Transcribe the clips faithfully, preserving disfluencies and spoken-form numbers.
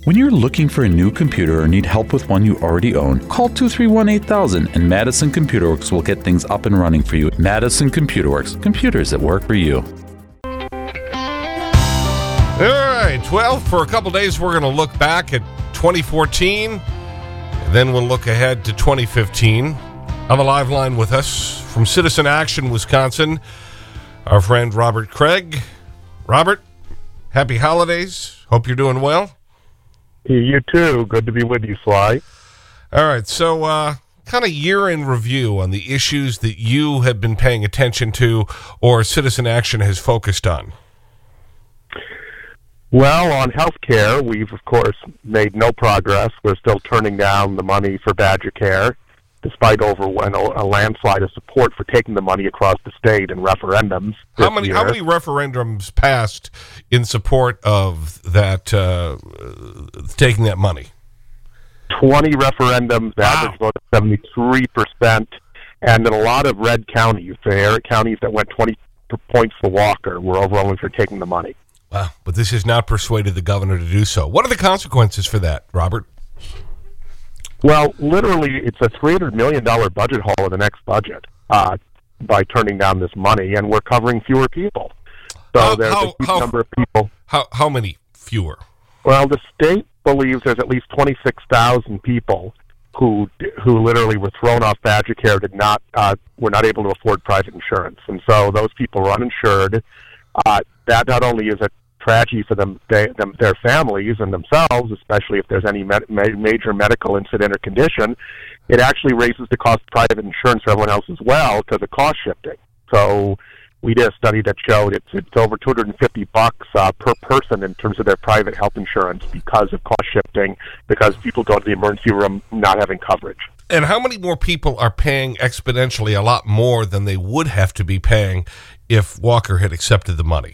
When you're looking for a new computer or need help with one you already own, call two three one, eight thousand and Madison Computer Works will get things up and running for you. Madison Computer Works, computers that work for you. All right, well, for a couple days, we're going to look back at twenty fourteen, and then we'll look ahead to twenty fifteen. On the live line with us from Citizen Action, Wisconsin, our friend Robert Craig. Robert, happy holidays. Hope you're doing well. You too. Good to be with you, Sly. All right, so uh, kind of year in review on the issues that you have been paying attention to or Citizen Action has focused on. Well, on health care, we've, of course, made no progress. We're still turning down the money for Badger Care, despite over a landslide of support for taking the money across the state in referendums. How many, how many referendums passed in support of that, uh, taking that money? twenty referendums, the wow. average vote of seventy-three percent, and in a lot of red counties, the counties that went twenty points for Walker, were overwhelming for taking the money. Wow, but this has not persuaded the governor to do so. What are the consequences for that, Robert? Well, literally, it's a three hundred million dollars budget hole in the next budget uh, by turning down this money, and we're covering fewer people. So how, there's how, a huge how, number of people. How, how many fewer? Well, the state believes there's at least twenty-six thousand people who who literally were thrown off Badger Care, did not, uh, were not able to afford private insurance. And so those people were uninsured. Uh, that not only is a tragedy for them, they, them, their families and themselves, especially if there's any med- major medical incident or condition, it actually raises the cost of private insurance for everyone else as well because of cost shifting. So we did a study that showed it's, it's over two hundred fifty bucks uh, per person in terms of their private health insurance because of cost shifting, because people go to the emergency room not having coverage. And how many more people are paying exponentially a lot more than they would have to be paying if Walker had accepted the money?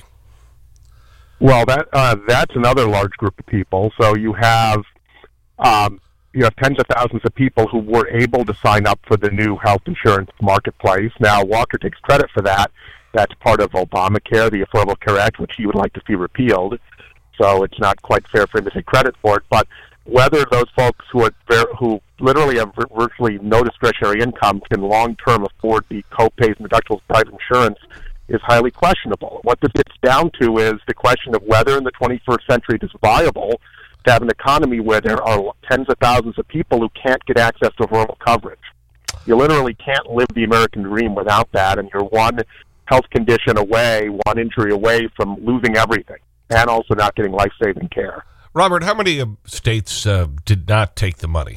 Well, that uh, that's another large group of people. So you have um, you have tens of thousands of people who were able to sign up for the new health insurance marketplace. Now, Walker takes credit for that. That's part of Obamacare, the Affordable Care Act, which he would like to see repealed. So it's not quite fair for him to take credit for it. But whether those folks who are who literally have virtually no discretionary income can long-term afford the co-pays and deductibles of private insurance is highly questionable. What this gets down to is the question of whether in the twenty-first century it is viable to have an economy where there are tens of thousands of people who can't get access to affordable coverage. You literally can't live the American dream without that, and you're one health condition away, one injury away from losing everything, and also not getting life-saving care. Robert, how many uh, states uh, did not take the money?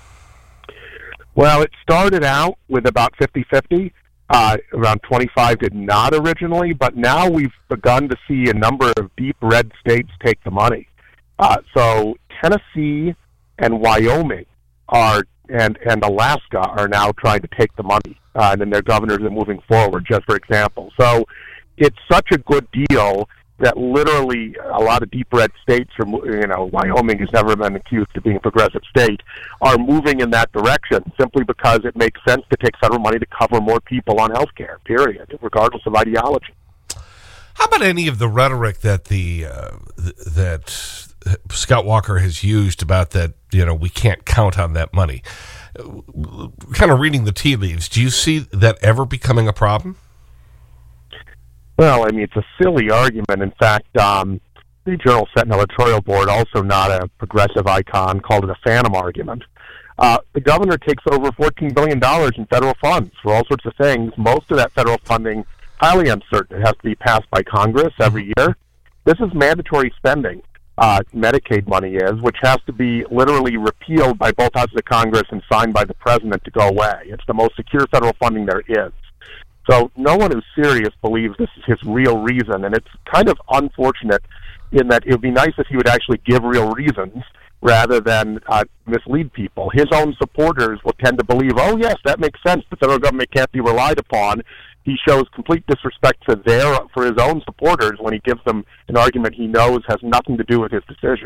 Well, it started out with about fifty-fifty. Uh, around twenty-five did not originally, but now we've begun to see a number of deep red states take the money. Uh, so Tennessee and Wyoming are and, and Alaska are now trying to take the money, uh, and then their governors are moving forward, just for example. So it's such a good deal that literally a lot of deep red states, are, you know, Wyoming has never been accused of being a progressive state, are moving in that direction simply because it makes sense to take federal money to cover more people on health care, period, regardless of ideology. How about any of the rhetoric that the uh, th that Scott Walker has used about that, you know, we can't count on that money? Kind of reading the tea leaves, do you see that ever becoming a problem? Well, I mean, it's a silly argument. In fact, um, the Journal Sentinel editorial board, also not a progressive icon, called it a phantom argument. Uh, the governor takes over fourteen billion dollars in federal funds for all sorts of things. Most of that federal funding, highly uncertain. It has to be passed by Congress every year. This is mandatory spending. Uh, Medicaid money is, which has to be literally repealed by both houses of Congress and signed by the president to go away. It's the most secure federal funding there is. So no one who's serious believes this is his real reason, and it's kind of unfortunate in that it would be nice if he would actually give real reasons rather than uh, mislead people. His own supporters will tend to believe, oh, yes, that makes sense. The federal government can't be relied upon. He shows complete disrespect for their for his own supporters when he gives them an argument he knows has nothing to do with his decision.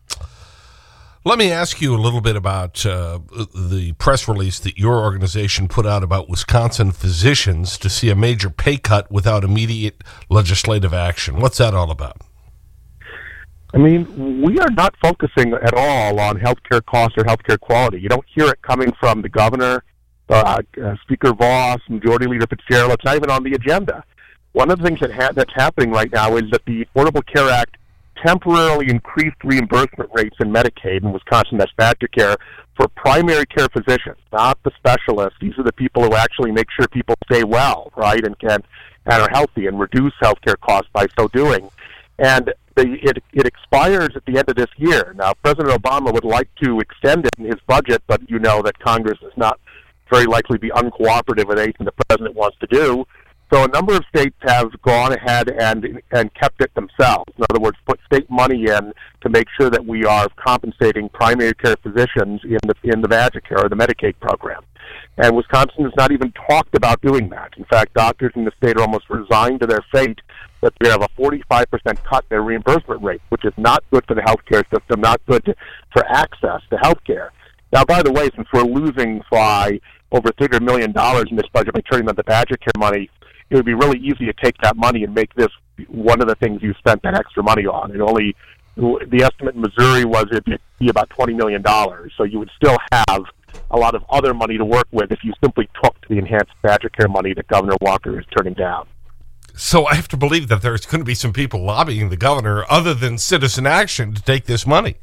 Let me ask you a little bit about uh, the press release that your organization put out about Wisconsin physicians to see a major pay cut without immediate legislative action. What's that all about? I mean, we are not focusing at all on healthcare costs or healthcare quality. You don't hear it coming from the governor, uh, uh, Speaker Voss, Majority Leader Fitzgerald. It's not even on the agenda. One of the things that ha- that's happening right now is that the Affordable Care Act temporarily increased reimbursement rates in Medicaid in Wisconsin, that's Badger Care, for primary care physicians, not the specialists. These are the people who actually make sure people stay well, right, and can and are healthy and reduce healthcare costs by so doing. And the, it, it expires at the end of this year. Now, President Obama would like to extend it in his budget, but you know that Congress is not very likely to be uncooperative with anything the president wants to do. So a number of states have gone ahead and and kept it themselves. In other words, put state money in to make sure that we are compensating primary care physicians in the in the Medicare or the Medicaid program. And Wisconsin has not even talked about doing that. In fact, doctors in the state are almost resigned to their fate that they have a forty-five percent cut in their reimbursement rate, which is not good for the healthcare system, not good to, for access to healthcare. Now, by the way, since we're losing by over three hundred million dollars in this budget by turning on the Badger Care money, it would be really easy to take that money and make this one of the things you spent that extra money on. It only, the estimate in Missouri was it'd be about twenty million dollars. So you would still have a lot of other money to work with if you simply took the enhanced Badger Care money that Governor Walker is turning down. So I have to believe that there's going to be some people lobbying the governor other than Citizen Action to take this money.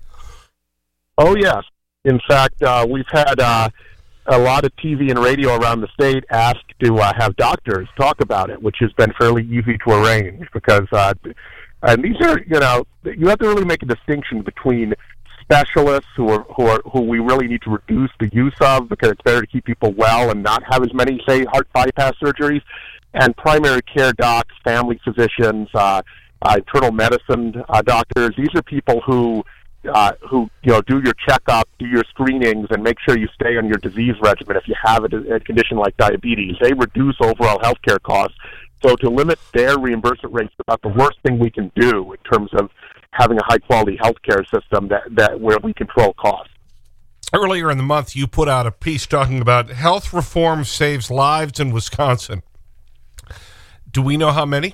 Oh, yes. In fact, uh, we've had uh, a lot of T V and radio around the state ask to uh, have doctors talk about it, which has been fairly easy to arrange because uh, and these are, you know, you have to really make a distinction between specialists who are, who are who we really need to reduce the use of because it's better to keep people well and not have as many, say, heart bypass surgeries, and primary care docs, family physicians, uh, uh, internal medicine uh, doctors. These are people who uh, who you know do your checkup, do your screenings, and make sure you stay on your disease regimen if you have a, a condition like diabetes. They reduce overall healthcare costs. So to limit their reimbursement rates is about the worst thing we can do in terms of having a high-quality healthcare system that, that where we control costs. Earlier in the month, you put out a piece talking about health reform saves lives in Wisconsin. Do we know how many?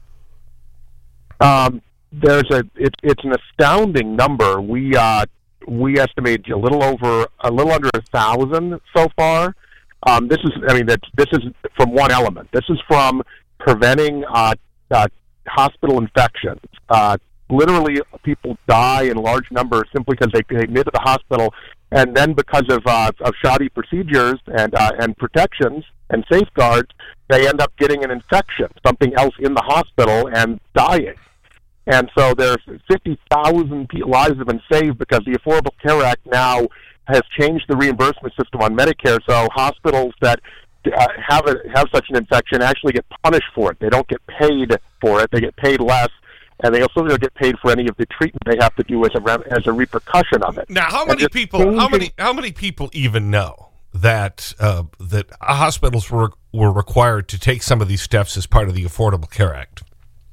Um, there's a it's it's an astounding number. We uh, we estimate a little over a little under a thousand so far. Um, this is I mean that this is from one element. This is from preventing uh, uh, hospital infections. Uh, literally, people die in large numbers simply because they they admit to the hospital, and then because of uh, of shoddy procedures and uh, and protections and safeguards, they end up getting an infection, something else in the hospital, and dying. And so there's fifty thousand lives have been saved because the Affordable Care Act now has changed the reimbursement system on Medicare. So hospitals that uh, have a, have such an infection actually get punished for it. They don't get paid for it. They get paid less. And they also don't get paid for any of the treatment they have to do as a as a repercussion of it. Now, how many people? How many? How many people even know that uh, that hospitals were were required to take some of these steps as part of the Affordable Care Act?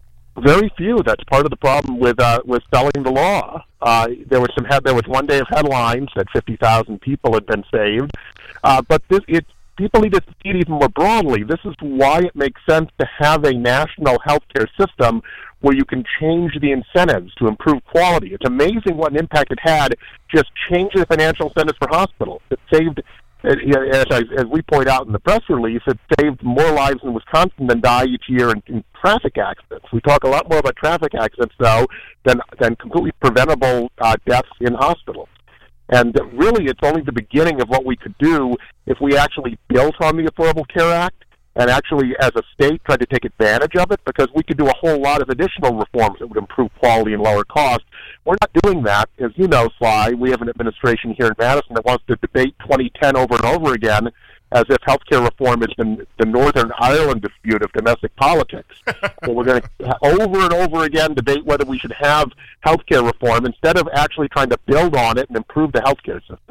Very few. That's part of the problem with uh, with selling the law. Uh, there was some head, there was one day of headlines that fifty thousand people had been saved, uh, but this it. People need to see it even more broadly. This is why it makes sense to have a national healthcare system where you can change the incentives to improve quality. It's amazing what an impact it had just changing the financial incentives for hospitals. It saved, as, I, as we point out in the press release, it saved more lives in Wisconsin than die each year in, in traffic accidents. We talk a lot more about traffic accidents, though, than, than completely preventable uh, deaths in hospitals. And really, it's only the beginning of what we could do if we actually built on the Affordable Care Act and actually, as a state, tried to take advantage of it, because we could do a whole lot of additional reforms that would improve quality and lower costs. We're not doing that. As you know, Sly, we have an administration here in Madison that wants to debate twenty ten over and over again as if healthcare reform is the, the Northern Ireland dispute of domestic politics. So we're going to over and over again debate whether we should have healthcare reform instead of actually trying to build on it and improve the healthcare system.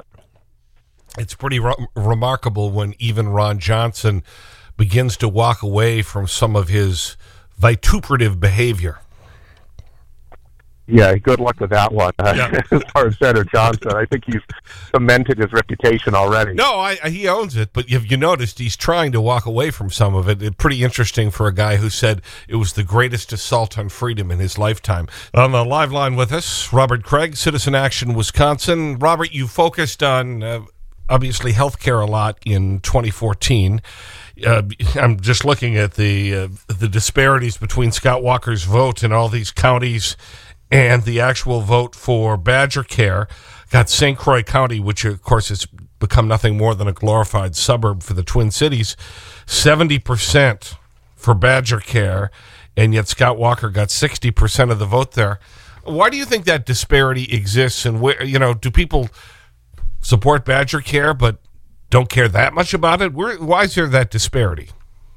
It's pretty re remarkable when even Ron Johnson begins to walk away from some of his vituperative behavior. Yeah, good luck with that one. Yeah. As far as Senator Johnson, I think he's cemented his reputation already. No, I, I, he owns it, but if you noticed, he's trying to walk away from some of it. It's pretty interesting for a guy who said it was the greatest assault on freedom in his lifetime. On the live line with us, Robert Craig, Citizen Action, Wisconsin. Robert, you focused on, uh, obviously, healthcare a lot in twenty fourteen. Uh, I'm just looking at the, uh, the disparities between Scott Walker's vote in all these counties and the actual vote for Badger Care. Got Saint Croix County, which of course has become nothing more than a glorified suburb for the Twin Cities, seventy percent for Badger Care, and yet Scott Walker got sixty percent of the vote there. Why do you think that disparity exists, and where, you know, do people support Badger Care but don't care that much about it? Where, why is there that disparity?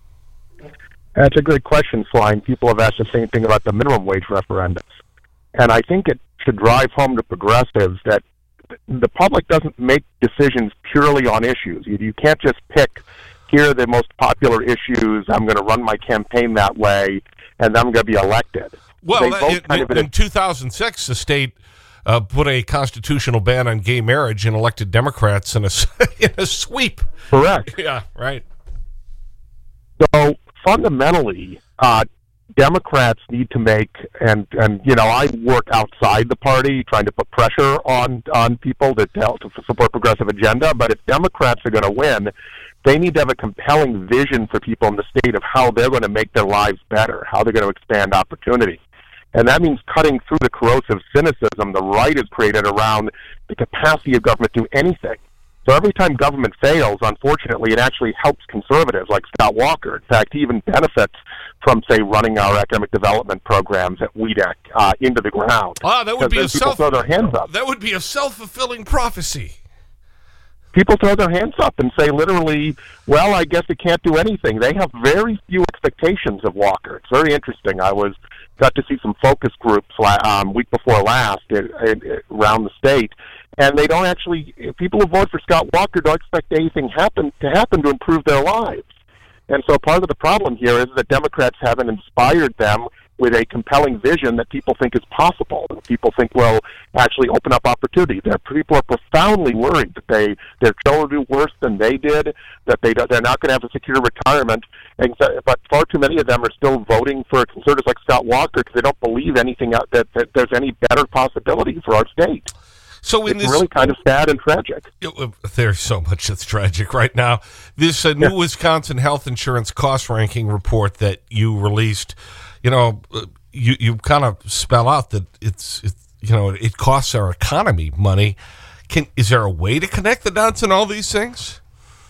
That's a great question, Sly. People have asked the same thing about the minimum wage referendums. And I think it should drive home to progressives that the public doesn't make decisions purely on issues. You, you can't just pick, here are the most popular issues, I'm going to run my campaign that way, and then I'm going to be elected. Well, They vote it, kind of in, in in two thousand six, the state uh, put a constitutional ban on gay marriage and elected Democrats in a, in a sweep. Correct. Yeah, right. So fundamentally, uh, Democrats need to make, and, and you know, I work outside the party trying to put pressure on, on people to, help to support progressive agenda, but if Democrats are going to win, they need to have a compelling vision for people in the state of how they're going to make their lives better, how they're going to expand opportunity. And that means cutting through the corrosive cynicism the right has created around the capacity of government to do anything. So every time government fails, unfortunately, it actually helps conservatives like Scott Walker. In fact, he even benefits from, say, running our academic development programs at W E D C uh, into the ground. Ah, that would be a people self throw their hands up. That would be a self-fulfilling prophecy. People throw their hands up and say literally, well, I guess it can't do anything. They have very few expectations of Walker. It's very interesting. I was got to see some focus groups um, week before last it, it, it, around the state, and they don't actually, people who vote for Scott Walker don't expect anything happen to happen to improve their lives. And so part of the problem here is that Democrats haven't inspired them with a compelling vision that people think is possible, and people think will actually open up opportunity. Their people are profoundly worried that they their children do worse than they did, that they they're not going to have a secure retirement. And so, but far too many of them are still voting for conservatives like Scott Walker because they don't believe anything out, that, that there's any better possibility for our state. So in it's this, really kind of sad and tragic. There's so much that's tragic right now. This uh, new yeah. Wisconsin health insurance cost ranking report that you released, you know, you, you kind of spell out that it's, it's, you know, it costs our economy money. Can, is there a way to connect the dots in all these things?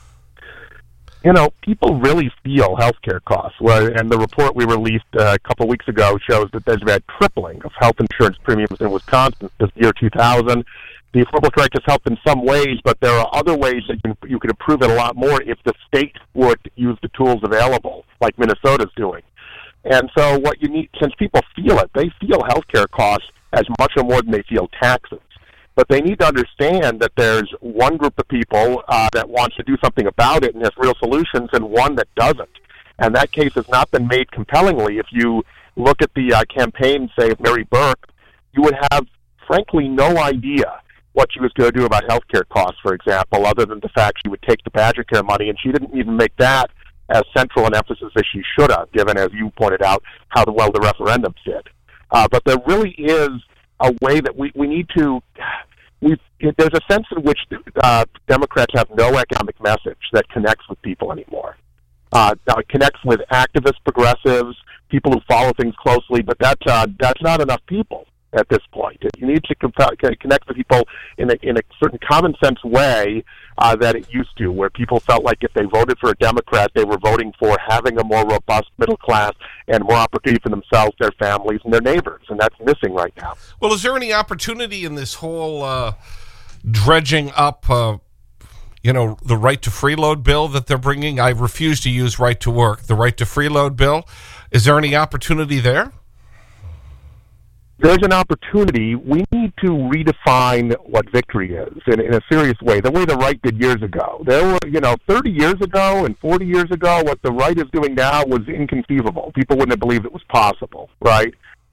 You know, people really feel healthcare costs. Well, and the report we released uh, a couple weeks ago shows that there's been a tripling of health insurance premiums in Wisconsin since the year two thousand. The Affordable Care Act has helped in some ways, but there are other ways that you, you could improve it a lot more if the state would use the tools available, like Minnesota's doing. And so what you need, since people feel it, they feel healthcare costs as much or more than they feel taxes. But they need to understand that there's one group of people uh, that wants to do something about it and has real solutions, and one that doesn't. And that case has not been made compellingly. If you look at the uh, campaign, say, of Mary Burke, you would have, frankly, no idea what she was going to do about health care costs, for example, other than the fact she would take the Badger Care money, and she didn't even make that as central an emphasis as she should have, given, as you pointed out, how well the referendums did. Uh, but there really is a way that we, we need to... We've, there's a sense in which uh, Democrats have no economic message that connects with people anymore. Uh, now it connects with activist progressives, people who follow things closely, but that's, uh, that's not enough people at this point. You need to connect with people in a, in a certain common sense way uh, that it used to, where people felt like if they voted for a Democrat, they were voting for having a more robust middle class and more opportunity for themselves, their families, and their neighbors, and that's missing right now. Well, is there any opportunity in this whole uh, dredging up, uh, you know, the right to freeload bill that they're bringing? I refuse to use right to work. The right to freeload bill, is there any opportunity there? There's an opportunity. We need to redefine what victory is in, in a serious way, the way the right did years ago. There were, you know, thirty years ago and forty years ago, what the right is doing now was inconceivable. People wouldn't have believed it was possible, right?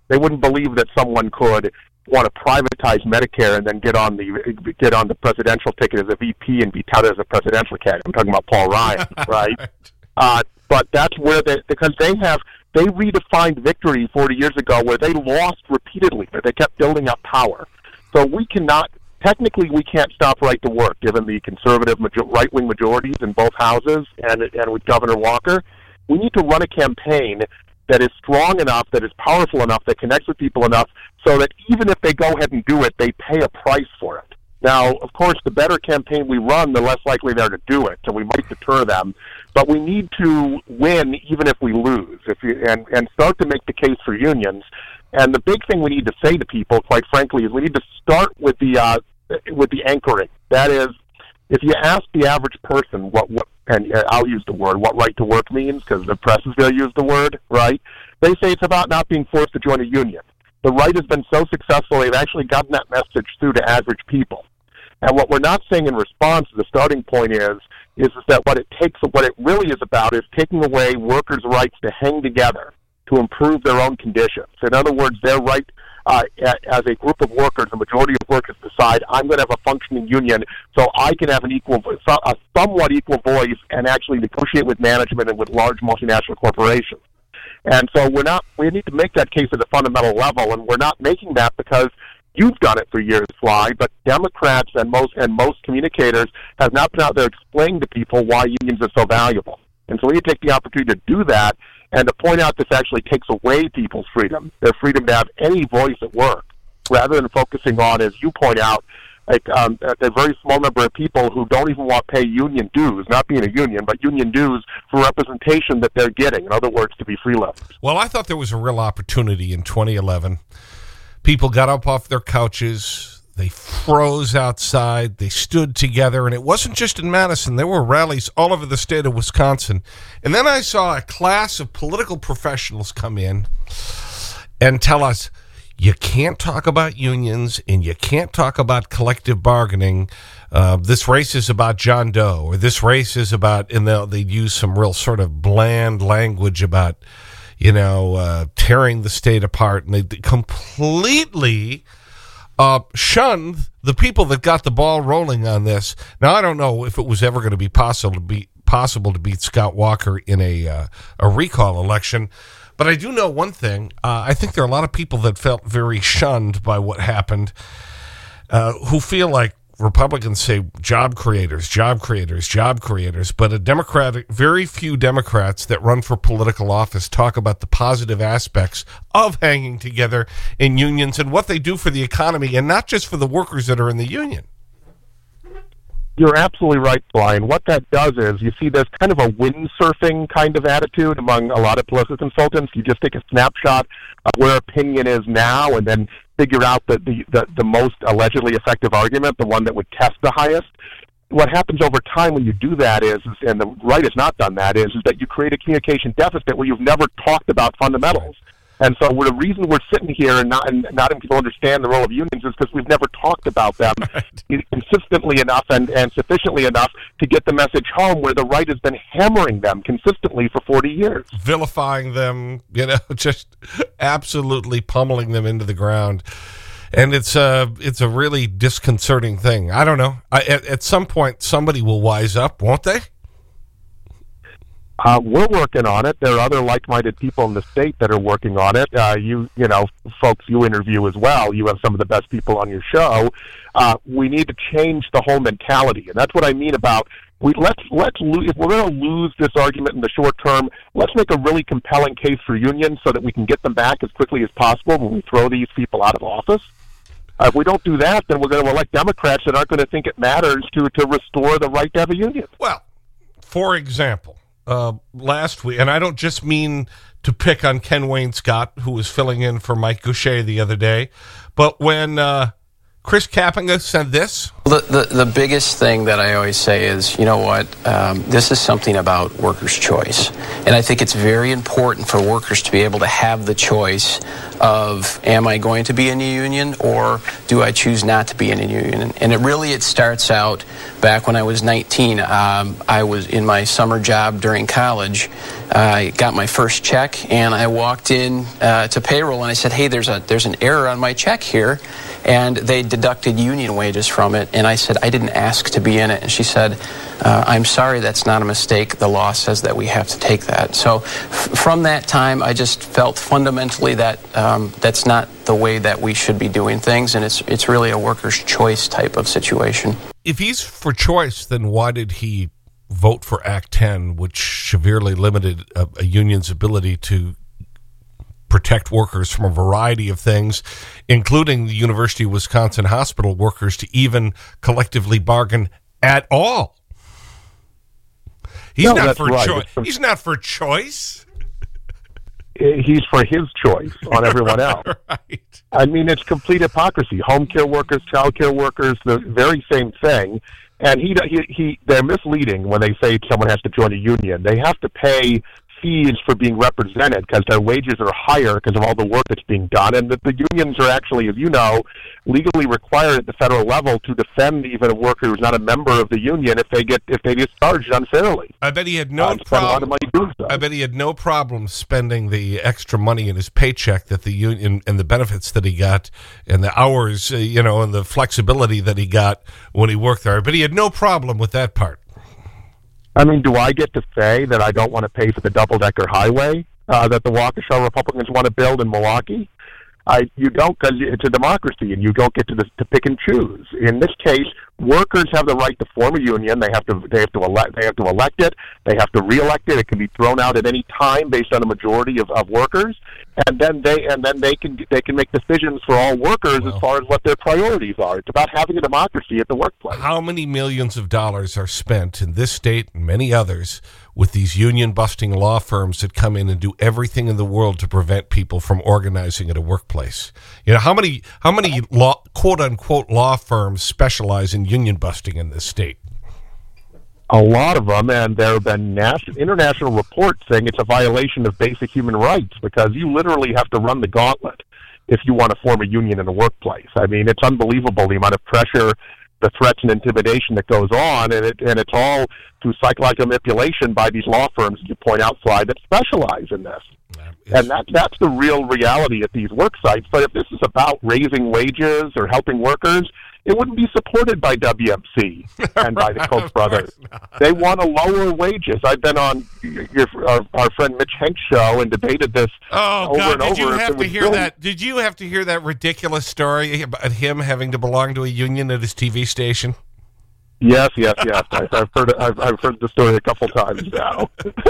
They wouldn't believe that someone could want to privatize Medicare and then get on the get on the presidential ticket as a V P and be touted as a presidential candidate. I'm talking about Paul Ryan, right? uh, but that's where they, because they have, they redefined victory forty years ago where they lost repeatedly, but they kept building up power. So we cannot, technically we can't stop right to work given the conservative major, right-wing majorities in both houses and, and with Governor Walker. We need to run a campaign that is strong enough, that is powerful enough, that connects with people enough so that even if they go ahead and do it, they pay a price for it. Now, of course, the better campaign we run, the less likely they're to do it, so we might deter them. But we need to win even if we lose, if you, and, and start to make the case for unions. And the big thing we need to say to people, quite frankly, is we need to start with the uh, with the anchoring. That is, if you ask the average person what, what and I'll use the word, what right to work means, because the press is going to use the word, right? They say it's about not being forced to join a union. The right has been so successful, they've actually gotten that message through to average people. And what we're not saying in response, the starting point is, is, is that what it takes, what it really is about is taking away workers' rights to hang together, to improve their own conditions. In other words, their right uh, as a group of workers, a majority of workers decide, I'm going to have a functioning union so I can have an equal, a somewhat equal voice and actually negotiate with management and with large multinational corporations. And so we're not, we need to make that case at a fundamental level, and we're not making that because you've done it for years, Sly, but Democrats and most and most communicators have not been out there explaining to people why unions are so valuable. And so we need to take the opportunity to do that and to point out this actually takes away people's freedom, their freedom to have any voice at work, rather than focusing on, as you point out, like um, a very small number of people who don't even want to pay union dues, not being a union, but union dues for representation that they're getting. In other words, to be freeloaders. Well, I thought there was a real opportunity in twenty eleven. People got up off their couches. They froze outside. They stood together. And it wasn't just in Madison. There were rallies all over the state of Wisconsin. And then I saw a class of political professionals come in and tell us, you can't talk about unions and you can't talk about collective bargaining. Uh, this race is about John Doe, or this race is about, and they'll, they'd use some real sort of bland language about, you know, uh, tearing the state apart. And they completely uh, shunned the people that got the ball rolling on this. Now, I don't know if it was ever going to be possible to be possible to beat Scott Walker in a, uh, a recall election. But I do know one thing. Uh, I think there are a lot of people that felt very shunned by what happened, uh, who feel like Republicans say job creators, job creators, job creators. But a Democratic, very few Democrats that run for political office talk about the positive aspects of hanging together in unions and what they do for the economy, and not just for the workers that are in the union. You're absolutely right, Brian. What that does is you see there's kind of a windsurfing kind of attitude among a lot of political consultants. You just take a snapshot of where opinion is now and then figure out the, the, the, the most allegedly effective argument, the one that would test the highest. What happens over time when you do that is, and the right has not done that, is, is that you create a communication deficit where you've never talked about fundamentals. And so the reason we're sitting here and not, and not having people understand the role of unions is because we've never talked about them right. consistently enough and, and sufficiently enough to get the message home, where the right has been hammering them consistently for forty years. Vilifying them, you know, just absolutely pummeling them into the ground. And it's a, it's a really disconcerting thing. I don't know. I, at, at some point, somebody will wise up, won't they? Uh, we're working on it. There are other like-minded people in the state that are working on it. Uh, you, you know, folks you interview as well. You have some of the best people on your show. Uh, we need to change the whole mentality, and that's what I mean about we let's let's lose, if we're going to lose this argument in the short term, let's make a really compelling case for unions so that we can get them back as quickly as possible when we throw these people out of office. Uh, if we don't do that, then we're going to elect Democrats that aren't going to think it matters to to restore the right to have a union. Well, for example. Uh, last week, and I don't just mean to pick on Ken Wayne Scott, who was filling in for Mike Goucher the other day, but when uh, Chris Kapenga said this. The, the, the biggest thing that I always say is, you know what, um, this is something about workers' choice. And I think it's very important for workers to be able to have the choice of, am I going to be in a union or do I choose not to be in a union? And it really, it starts out back when I was nineteen. Um, I was in my summer job during college. I got my first check and I walked in uh, to payroll and I said, hey, there's a there's an error on my check here. And they deducted union wages from it. And I said, I didn't ask to be in it. And she said, uh, I'm sorry, that's not a mistake. The law says that we have to take that. So f from that time, I just felt fundamentally that um, that's not the way that we should be doing things. And it's, it's really a worker's choice type of situation. If he's for choice, then why did he vote for Act ten, which severely limited a, a union's ability to protect workers from a variety of things, including the University of Wisconsin hospital workers, to even collectively bargain at all? He's No, not that's for right. choice. It's for- He's not for choice. He's for his choice on everyone else. Right. I mean, it's complete hypocrisy. Home care workers, child care workers, the very same thing. And he, he, he, they're misleading when they say someone has to join a union. They have to pay fees for being represented because their wages are higher because of all the work that's being done, and that the unions are actually, as you know, legally required at the federal level to defend even a worker who's not a member of the union if they get if they discharged unfairly. I bet he had no Uh, spend a lot of problem. money doing so. I bet he had no problem spending the extra money in his paycheck that the union and the benefits that he got and the hours, uh, you know, and the flexibility that he got when he worked there. But he had no problem with that part. I mean, do I get to say that I don't want to pay for the double-decker highway uh, that the Waukesha Republicans want to build in Milwaukee? I, you don't, because it's a democracy, and you don't get to, the, to pick and choose. In this case, workers have the right to form a union. They have to. They have to elect. They have to elect it. They have to re-elect it. It can be thrown out at any time based on a majority of, of workers, and then they and then they can they can make decisions for all workers Well, as far as what their priorities are. It's about having a democracy at the workplace. How many millions of dollars are spent in this state and many others with these union-busting law firms that come in and do everything in the world to prevent people from organizing at a workplace? You know, how many, how many law, quote-unquote law firms specialize in union busting in this state? A lot of them, and there have been national, international reports saying it's a violation of basic human rights because you literally have to run the gauntlet if you want to form a union in a workplace. I mean, it's unbelievable the amount of pressure, the threats and intimidation that goes on, and it and it's all through psychological manipulation by these law firms, as you point out, Sly, that specialize in this. And that that's the real reality at these work sites. But if this is about raising wages or helping workers, it wouldn't be supported by W M C and by the Koch brothers. They want to lower wages. I've been on your, our, our friend Mitch Henk's show and debated this Oh, over God, and did over. you If have it to was hear really- that? Did you have to hear that ridiculous story about him having to belong to a union at his T V station? Yes, yes, yes. I, I've heard it, I've, I've heard the story a couple times now.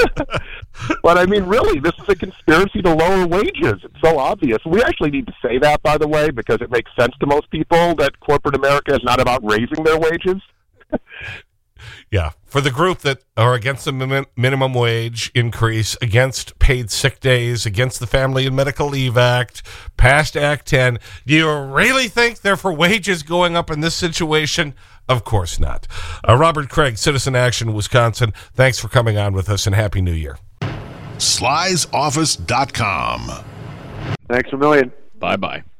But I mean, really, this is a conspiracy to lower wages. It's so obvious. We actually need to say that, by the way, because it makes sense to most people that corporate America is not about raising their wages. Yeah, for the group that are against the min minimum wage increase, against paid sick days, against the Family and Medical Leave Act, past Act ten, do you really think they're for wages going up in this situation? Of course not. Uh, Robert Craig, Citizen Action, Wisconsin, thanks for coming on with us, and Happy New Year. Slys Office dot com. Thanks a million. Bye-bye.